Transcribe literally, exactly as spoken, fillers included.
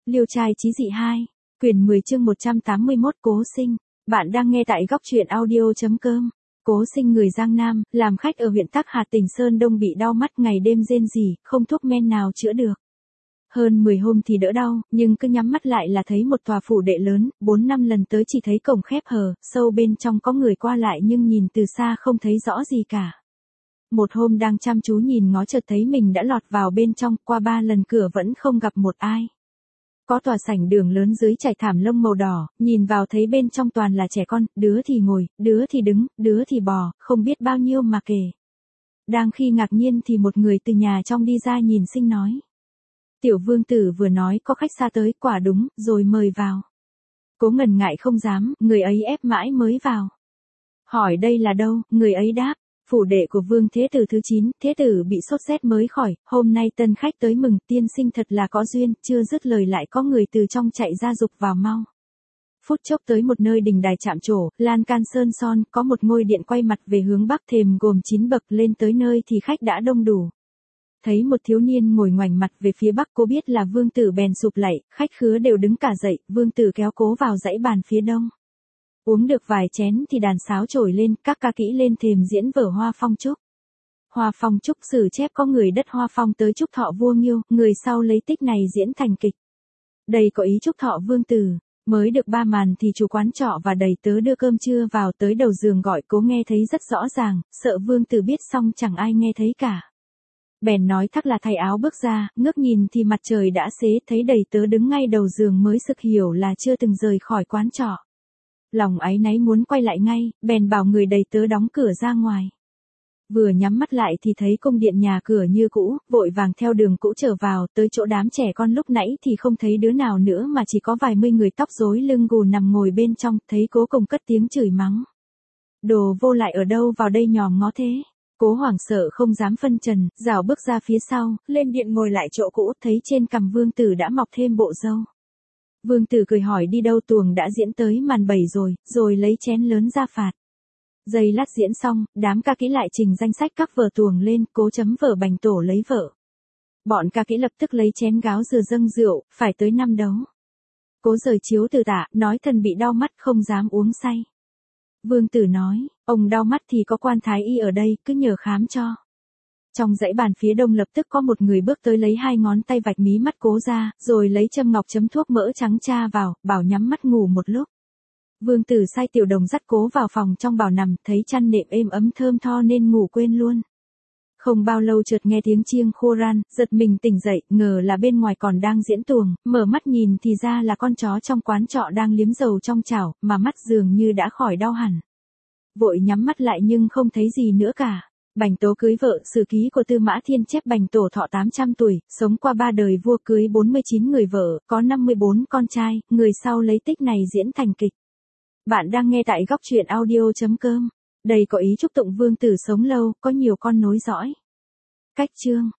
Liêu trai chí dị hai, quyển mười chương một trăm tám mươi mốt Cố Sinh. Bạn đang nghe tại góc truyện audio.com. Cố Sinh người Giang Nam, làm khách ở huyện Tắc Hà tỉnh Sơn Đông bị đau mắt ngày đêm rên rỉ, không thuốc men nào chữa được. Hơn mười hôm thì đỡ đau, nhưng cứ nhắm mắt lại là thấy một tòa phủ đệ lớn, bốn năm lần tới chỉ thấy cổng khép hờ, sâu bên trong có người qua lại nhưng nhìn từ xa không thấy rõ gì cả. Một hôm đang chăm chú nhìn ngó chợt thấy mình đã lọt vào bên trong, qua ba lần cửa vẫn không gặp một ai. Có tòa sảnh đường lớn dưới trải thảm lông màu đỏ, nhìn vào thấy bên trong toàn là trẻ con, đứa thì ngồi, đứa thì đứng, đứa thì bò, không biết bao nhiêu mà kể. Đang khi ngạc nhiên thì một người từ nhà trong đi ra nhìn Sinh nói. Tiểu vương tử vừa nói có khách xa tới, quả đúng, rồi mời vào. Cố ngần ngại không dám, người ấy ép mãi mới vào. Hỏi đây là đâu, người ấy đáp. Phủ đệ của vương thế tử thứ chín, thế tử bị sốt rét mới khỏi, hôm nay tân khách tới mừng, tiên sinh thật là có duyên, chưa dứt lời lại có người từ trong chạy ra dục vào mau. Phút chốc tới một nơi đình đài chạm trổ, lan can sơn son, có một ngôi điện quay mặt về hướng bắc, thềm gồm chín bậc, lên tới nơi thì khách đã đông đủ. Thấy một thiếu niên ngồi ngoảnh mặt về phía bắc, cô biết là vương tử bèn sụp lạy, khách khứa đều đứng cả dậy, vương tử kéo cố vào dãy bàn phía đông. Uống được vài chén thì đàn sáo trồi lên, các ca kỹ lên thềm diễn vở Hoa Phong Trúc. Hoa Phong Trúc sử chép có người đất Hoa Phong tới chúc thọ vua Nghiêu, người sau lấy tích này diễn thành kịch. Đây có ý chúc thọ vương tử. Mới được ba màn thì chủ quán trọ và đầy tớ đưa cơm trưa vào tới đầu giường gọi Cố nghe thấy rất rõ ràng, sợ vương tử biết xong chẳng ai nghe thấy cả. Bèn nói thắc là thay áo bước ra, ngước nhìn thì mặt trời đã xế, thấy đầy tớ đứng ngay đầu giường mới sực hiểu là chưa từng rời khỏi quán trọ. Lòng áy náy muốn quay lại ngay, bèn bảo người đầy tớ đóng cửa ra ngoài. Vừa nhắm mắt lại thì thấy cung điện nhà cửa như cũ, vội vàng theo đường cũ trở vào, tới chỗ đám trẻ con lúc nãy thì không thấy đứa nào nữa mà chỉ có vài mươi người tóc rối lưng gù nằm ngồi bên trong, thấy Cố cùng cất tiếng chửi mắng. Đồ vô lại ở đâu vào đây nhòm ngó thế? Cố hoảng sợ không dám phân trần, rảo bước ra phía sau, lên điện ngồi lại chỗ cũ, thấy trên cằm vương tử đã mọc thêm bộ râu. Vương tử cười hỏi đi đâu, tuồng đã diễn tới màn bảy rồi, rồi lấy chén lớn ra phạt. Giây lát diễn xong, đám ca kỹ lại trình danh sách các vở tuồng lên, Cố chấm vở Bành Tổ lấy vợ. Bọn ca kỹ lập tức lấy chén gáo dừa dâng rượu, phải tới năm đấu. Cố rời chiếu từ tạ, nói thần bị đau mắt không dám uống say. Vương tử nói, ông đau mắt thì có quan thái y ở đây, cứ nhờ khám cho. Trong dãy bàn phía đông lập tức có một người bước tới lấy hai ngón tay vạch mí mắt Cố ra, rồi lấy châm ngọc chấm thuốc mỡ trắng cha vào, bảo nhắm mắt ngủ một lúc. Vương tử sai tiểu đồng dắt Cố vào phòng trong bảo nằm, thấy chăn nệm êm ấm thơm tho nên ngủ quên luôn. Không bao lâu chợt nghe tiếng chiêng khô ran, giật mình tỉnh dậy, ngờ là bên ngoài còn đang diễn tuồng, mở mắt nhìn thì ra là con chó trong quán trọ đang liếm dầu trong chảo, mà mắt dường như đã khỏi đau hẳn. Vội nhắm mắt lại nhưng không thấy gì nữa cả. Bành Tố cưới vợ, sử ký của Tư Mã Thiên chép Bành Tổ thọ tám trăm tuổi, sống qua ba đời vua, cưới bốn mươi chín người vợ, có năm mươi bốn con trai, người sau lấy tích này diễn thành kịch. Bạn đang nghe tại góc truyện audio.com. Đây có ý chúc tụng vương tử sống lâu, có nhiều con nối dõi. Cách chương